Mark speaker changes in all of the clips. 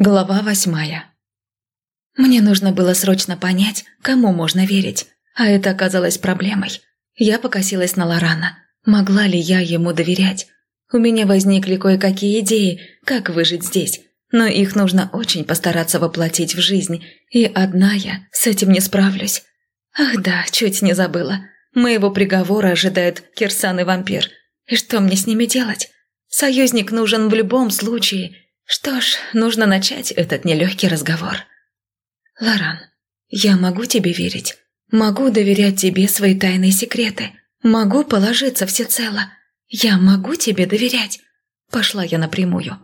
Speaker 1: Глава 8. Мне нужно было срочно понять, кому можно верить, а это оказалось проблемой. Я покосилась на Лорана. Могла ли я ему доверять? У меня возникли кое-какие идеи, как выжить здесь, но их нужно очень постараться воплотить в жизнь, и одна я с этим не справлюсь. Ах да, чуть не забыла. Моего приговора ожидают Кирсан и вампир. И что мне с ними делать? Союзник нужен в любом случае. Что ж, нужно начать этот нелегкий разговор. Лоран, я могу тебе верить. Могу доверять тебе свои тайные секреты. Могу положиться всецело. Я могу тебе доверять. Пошла я напрямую.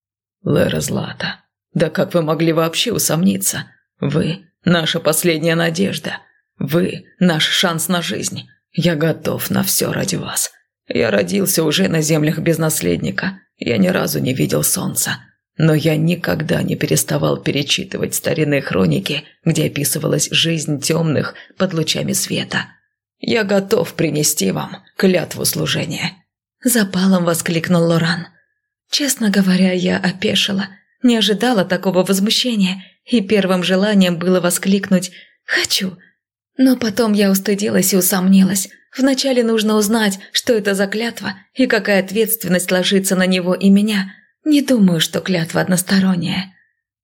Speaker 2: Лера Злата, да как вы могли вообще усомниться? Вы – наша последняя надежда. Вы – наш шанс на жизнь. Я готов на все ради вас. Я родился уже на землях без наследника. Я ни разу не видел солнца. Но я никогда не переставал перечитывать старинные хроники, где описывалась жизнь темных под лучами света. Я готов принести вам клятву служения.
Speaker 1: Запалом воскликнул Лоран. Честно говоря, я опешила. Не ожидала такого возмущения, и первым желанием было воскликнуть «хочу». Но потом я устыдилась и усомнилась. Вначале нужно узнать, что это за клятва и какая ответственность ложится на него и меня. Не думаю, что клятва односторонняя.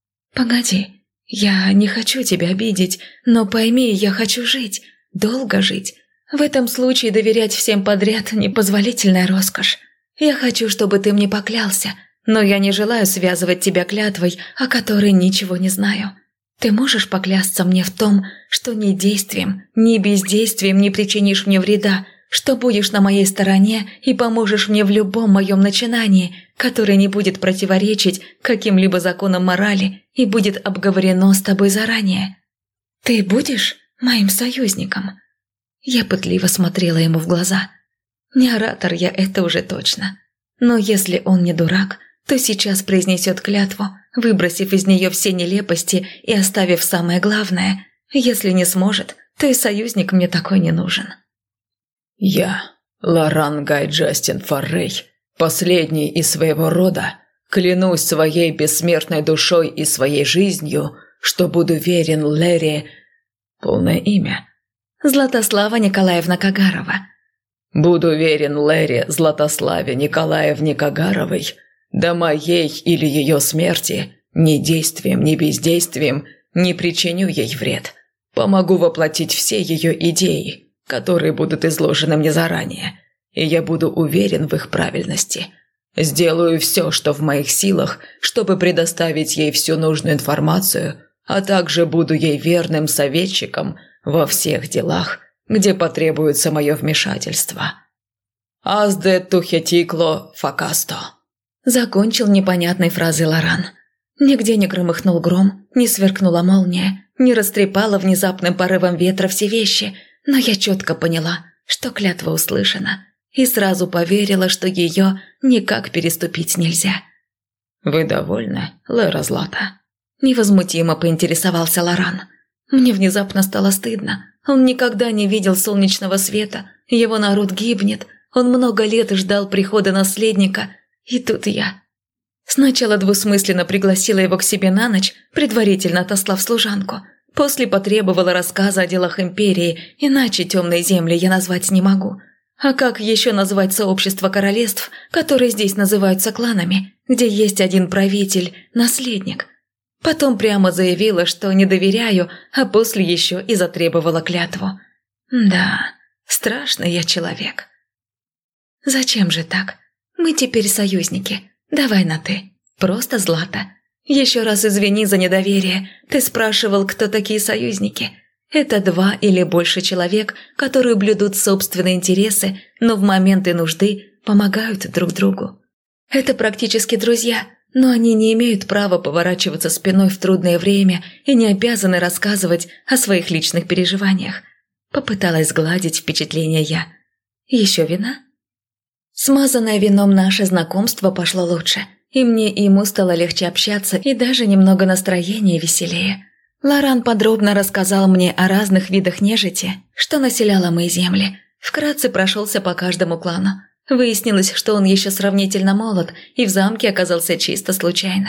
Speaker 1: Погоди, я не хочу тебя обидеть, но пойми, я хочу жить, долго жить. В этом случае доверять всем подряд – непозволительная роскошь. Я хочу, чтобы ты мне поклялся, но я не желаю связывать тебя клятвой, о которой ничего не знаю. Ты можешь поклясться мне в том, что ни действием, ни бездействием не причинишь мне вреда, что будешь на моей стороне и поможешь мне в любом моем начинании, которое не будет противоречить каким-либо законам морали и будет обговорено с тобой заранее. Ты будешь моим союзником?» Я пытливо смотрела ему в глаза. Не оратор я, это уже точно. Но если он не дурак, то сейчас произнесет клятву, выбросив из нее все нелепости и оставив самое главное. Если не сможет, то и союзник мне такой не нужен.
Speaker 2: Я, Лоран Гай Джастин Форрей, последний из своего рода, клянусь своей бессмертной душой и своей жизнью, что буду верен Лере... Полное имя?
Speaker 1: Златослава Николаевна Кагарова.
Speaker 2: Буду верен Лере Златославе Николаевне Кагаровой до моей или ее смерти, ни действием, ни бездействием не причиню ей вред. Помогу воплотить все ее идеи, которые будут изложены мне заранее, и я буду уверен в их правильности. Сделаю все, что в моих силах, чтобы предоставить ей всю нужную информацию, а также буду ей верным советчиком во всех делах, где потребуется мое вмешательство. «Азде тухетикло факасто», –
Speaker 1: закончил непонятной фразой Лоран. Нигде не громыхнул гром, не сверкнула молния, не растрепала внезапным порывом ветра все вещи, но я четко поняла, что клятва услышана, и сразу поверила, что ее никак переступить нельзя.
Speaker 2: «Вы довольны, Лера Злата?»
Speaker 1: – невозмутимо поинтересовался Лоран. Мне внезапно стало стыдно. Он никогда не видел солнечного света, его народ гибнет, он много лет ждал прихода наследника, и тут я. Сначала двусмысленно пригласила его к себе на ночь, предварительно отослав служанку. После потребовала рассказа о делах империи, иначе темные земли я назвать не могу. А как еще назвать сообщество королевств, которые здесь называются кланами, где есть один правитель, наследник? Потом прямо заявила, что не доверяю, а после еще и затребовала клятву. Да, страшный я человек. Зачем же так? Мы теперь союзники. Давай на «ты». Просто Злата. Еще раз извини за недоверие. Ты спрашивал, кто такие союзники. Это 2 или больше человек, которые блюдут собственные интересы, но в моменты нужды помогают друг другу. Это практически друзья, но они не имеют права поворачиваться спиной в трудное время и не обязаны рассказывать о своих личных переживаниях. Попыталась сгладить впечатление я. Еще вина? Смазанное вином наше знакомство пошло лучше, и мне и ему стало легче общаться, и даже немного настроение веселее. Лоран подробно рассказал мне о разных видах нежити, что населяло мои земли. Вкратце прошелся по каждому клану. Выяснилось, что он еще сравнительно молод и в замке оказался чисто случайно.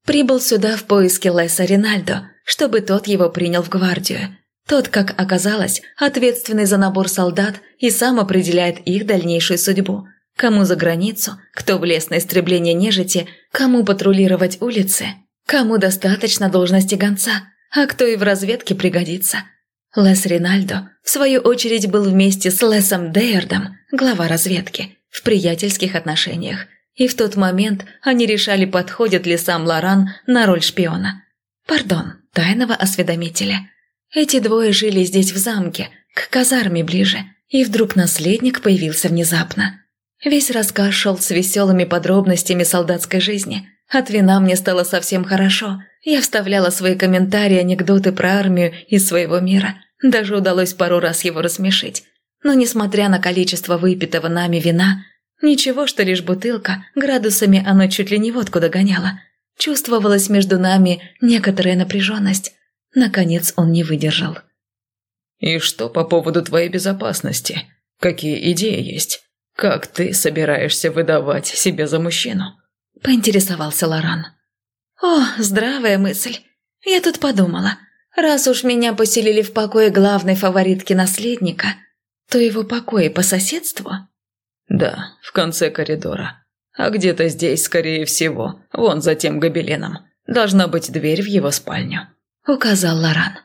Speaker 1: Прибыл сюда в поиске Леса Ринальдо, чтобы тот его принял в гвардию. Тот, как оказалось, ответственный за набор солдат и сам определяет их дальнейшую судьбу. Кому за границу, кто в лес на истребление нежити, кому патрулировать улицы, кому достаточно должности гонца, а кто и в разведке пригодится. Лес Ринальдо, в свою очередь, был вместе с Лесом Дейардом, глава разведки, в приятельских отношениях. И в тот момент они решали, подходит ли сам Лоран на роль шпиона. Пардон, тайного осведомителя. Эти двое жили здесь в замке, к казарме ближе, и вдруг наследник появился внезапно. Весь рассказ шел с веселыми подробностями солдатской жизни. От вина мне стало совсем хорошо. Я вставляла свои комментарии, анекдоты про армию из своего мира. Даже удалось пару раз его рассмешить. Но несмотря на количество выпитого нами вина, ничего, что лишь бутылка, градусами оно чуть ли не водку догоняло. Чувствовалась между нами некоторая напряженность. Наконец он не выдержал.
Speaker 2: «И что по поводу твоей безопасности? Какие идеи есть? Как ты собираешься выдавать себя за мужчину?»
Speaker 1: – поинтересовался Лоран. «О, здравая мысль. Я тут подумала. Раз уж меня поселили в покое главной фаворитки наследника, то его покои по соседству?»
Speaker 2: «Да, в конце коридора. А где-то здесь, скорее всего, вон за тем гобеленом, должна быть дверь в его спальню»,
Speaker 1: – указал Лоран.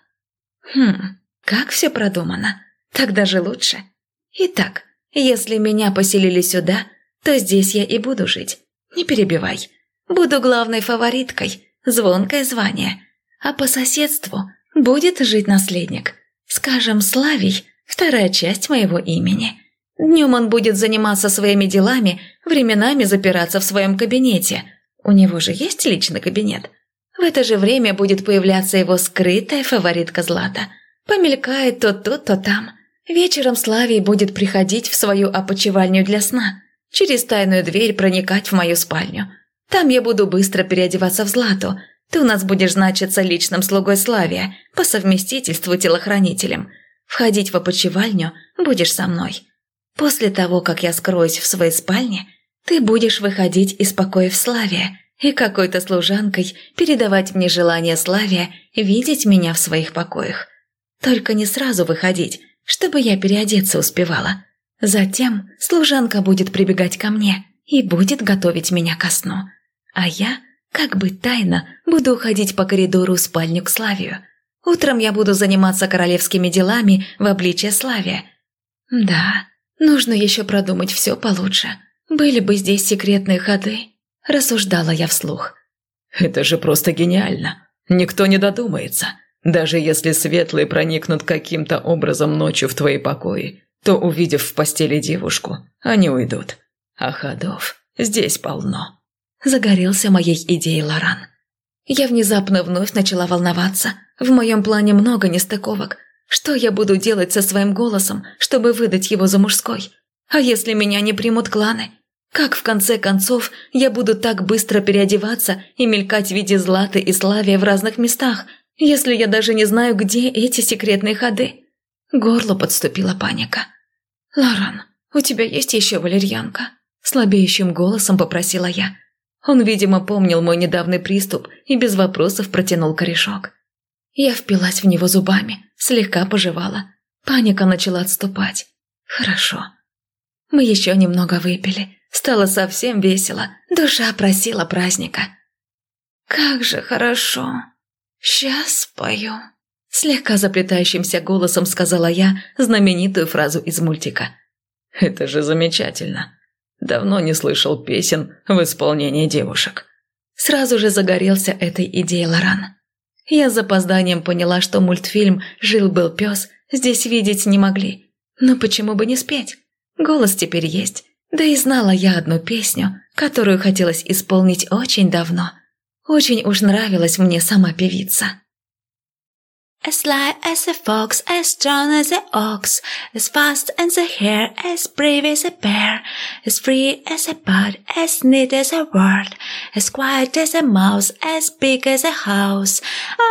Speaker 1: Как все продумано. Так даже лучше. Итак, если меня поселили сюда, то здесь я и буду жить. Не перебивай. Буду главной фавориткой, звонкое звание. А по соседству будет жить наследник. Скажем, Славий, вторая часть моего имени. Днем он будет заниматься своими делами, временами запираться в своем кабинете. У него же есть личный кабинет. В это же время будет появляться его скрытая фаворитка Злата. Помелькает то тут, то там. Вечером Славий будет приходить в свою опочивальню для сна, через тайную дверь проникать в мою спальню. Там я буду быстро переодеваться в Злату. Ты у нас будешь значиться личным слугой Славия, по совместительству телохранителем. Входить в опочивальню будешь со мной. После того, как я скроюсь в своей спальне, ты будешь выходить из покоев Славия и какой-то служанкой передавать мне желание Славия видеть меня в своих покоях. Только не сразу выходить, чтобы я переодеться успевала. Затем служанка будет прибегать ко мне и будет готовить меня ко сну. А я, как бы тайно, буду уходить по коридору в спальню к Славию. Утром я буду заниматься королевскими делами в обличье Славия. Да, нужно еще продумать все получше. Были бы здесь секретные ходы, рассуждала я вслух.
Speaker 2: «Это же просто гениально. Никто не додумается. Даже если светлые проникнут каким-то образом ночью в твои покои, то, увидев в постели девушку, они уйдут. А ходов здесь полно».
Speaker 1: Загорелся моей идеей Лоран. Я внезапно вновь начала волноваться. В моем плане много нестыковок. Что я буду делать со своим голосом, чтобы выдать его за мужской? А если меня не примут кланы? Как в конце концов я буду так быстро переодеваться и мелькать в виде Златы и Славия в разных местах, если я даже не знаю, где эти секретные ходы? К горлу подступила паника. «Лоран, у тебя есть еще валерьянка?» Слабеющим голосом попросила я. Он, видимо, помнил мой недавний приступ и без вопросов протянул корешок. Я впилась в него зубами, слегка пожевала. Паника начала отступать. «Хорошо». Мы еще немного выпили. Стало совсем весело. Душа просила праздника. «Как же хорошо. Сейчас спою», – слегка заплетающимся голосом сказала я знаменитую фразу из мультика.
Speaker 2: «Это же замечательно. Давно не слышал песен в исполнении девушек».
Speaker 1: Сразу же загорелся этой идеей Лоран. Я с запозданием поняла, что мультфильм «Жил-был пес» здесь видеть не могли. Но почему бы не спеть? Голос теперь есть. Да и знала я одну песню, которую хотелось исполнить очень давно. Очень уж нравилась мне сама певица.
Speaker 3: As sly as a fox, as strong as an ox, as fast as a hare, as brave as a bear, as free as a bird, as neat as a word, as quiet as a mouse, as big as a house.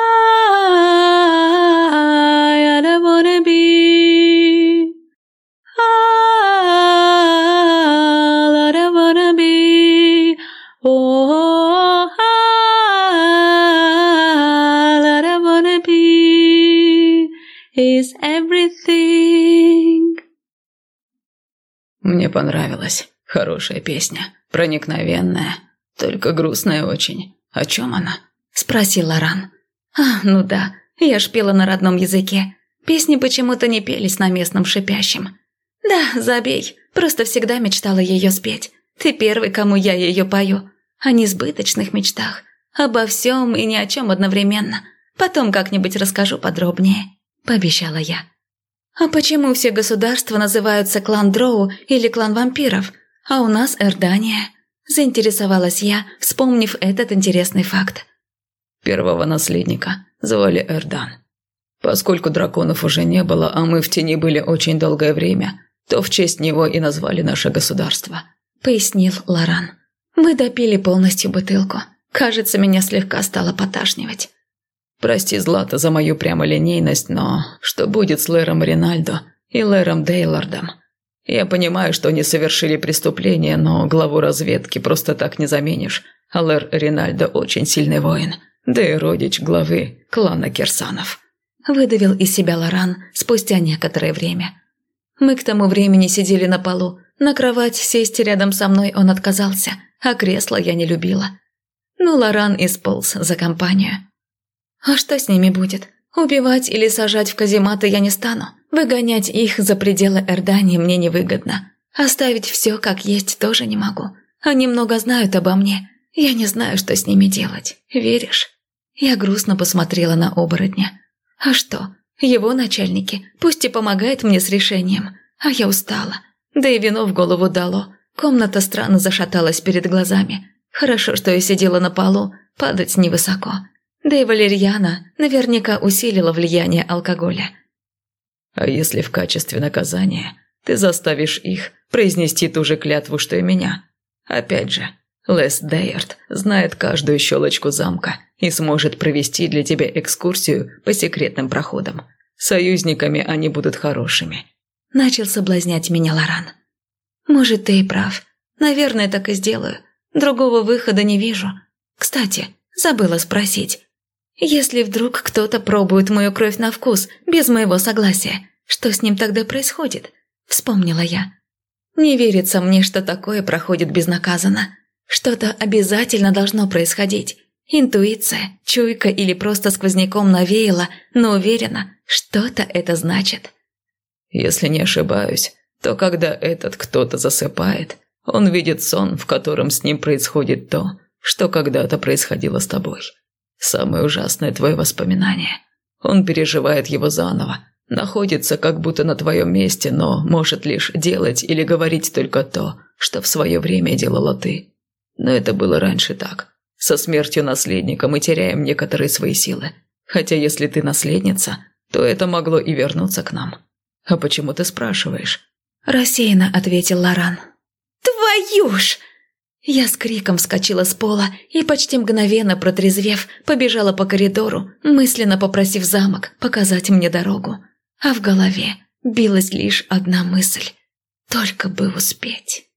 Speaker 3: I don't wanna be. I don't wanna be. Oh, is everything.
Speaker 2: Мне понравилась. Хорошая песня. Проникновенная. Только грустная очень. О чем она?
Speaker 1: Спросил Лоран. Ну да, я ж пела на родном языке. Песни почему-то не пелись на местном шипящем. Да, забей, просто всегда мечтала ее спеть. Ты первый, кому я ее пою. О несбыточных мечтах. Обо всем и ни о чем одновременно. Потом как-нибудь расскажу подробнее, пообещала я. А почему все государства называются клан Дроу или клан вампиров, а у нас Эрдания? Заинтересовалась я, вспомнив этот интересный факт.
Speaker 2: Первого наследника звали Эрдан. Поскольку драконов уже не было, а мы в тени были очень долгое время, то в честь него и назвали наше государство», –
Speaker 1: пояснил Лоран. Мы допили полностью бутылку. Кажется, меня слегка стало поташнивать.
Speaker 2: «Прости, Злата, за мою прямолинейность, но что будет с Лэром Ринальдо и Лэром Дейлордом? Я понимаю, что они совершили преступление, но главу разведки просто так не заменишь, а Лэр Ринальдо очень сильный воин, да и родич главы клана Кирсанов».
Speaker 1: Выдавил из себя Лоран спустя некоторое время. Мы к тому времени сидели на полу. На кровать сесть рядом со мной он отказался, а кресло я не любила. Лоран исполз за компанию. А что с ними будет? Убивать или сажать в казематы я не стану. Выгонять их за пределы Эрдании мне невыгодно. Оставить все как есть тоже не могу. Они много знают обо мне. Я не знаю, что с ними делать. Веришь? Я грустно посмотрела на оборотня. А что? Его начальники пусть и помогают мне с решением. А я устала. Да и вино в голову дало. Комната странно зашаталась перед глазами. Хорошо, что я сидела на полу, падать невысоко. Да и валерьяна наверняка усилила влияние алкоголя.
Speaker 2: «А если в качестве наказания ты заставишь их произнести ту же клятву, что и меня? Опять же, Лес Дейард знает каждую щелочку замка и сможет провести для тебя экскурсию по секретным проходам. Союзниками они будут хорошими».
Speaker 1: Начал соблазнять меня Лоран. «Может, ты и прав. Наверное, так и сделаю. Другого выхода не вижу. Кстати, забыла спросить. Если вдруг кто-то пробует мою кровь на вкус без моего согласия, что с ним тогда происходит?» Вспомнила я. Не верится мне, что такое проходит безнаказанно. Что-то обязательно должно происходить. Интуиция, чуйка или просто сквозняком навеяло, но уверена, что-то это значит.
Speaker 2: «Если не ошибаюсь, то когда этот кто-то засыпает, он видит сон, в котором с ним происходит то, что когда-то происходило с тобой. Самое ужасное твое воспоминание. Он переживает его заново, находится как будто на твоем месте, но может лишь делать или говорить только то, что в свое время делала ты. Но это было раньше так. Со смертью наследника мы теряем некоторые свои силы. Хотя если ты наследница, то это могло и вернуться к нам. А почему ты спрашиваешь?»
Speaker 1: Рассеянно ответил Лоран. «Твою ж!» Я с криком вскочила с пола и, почти мгновенно протрезвев, побежала по коридору, мысленно попросив замок показать мне дорогу. А в голове билась лишь одна мысль – только бы успеть.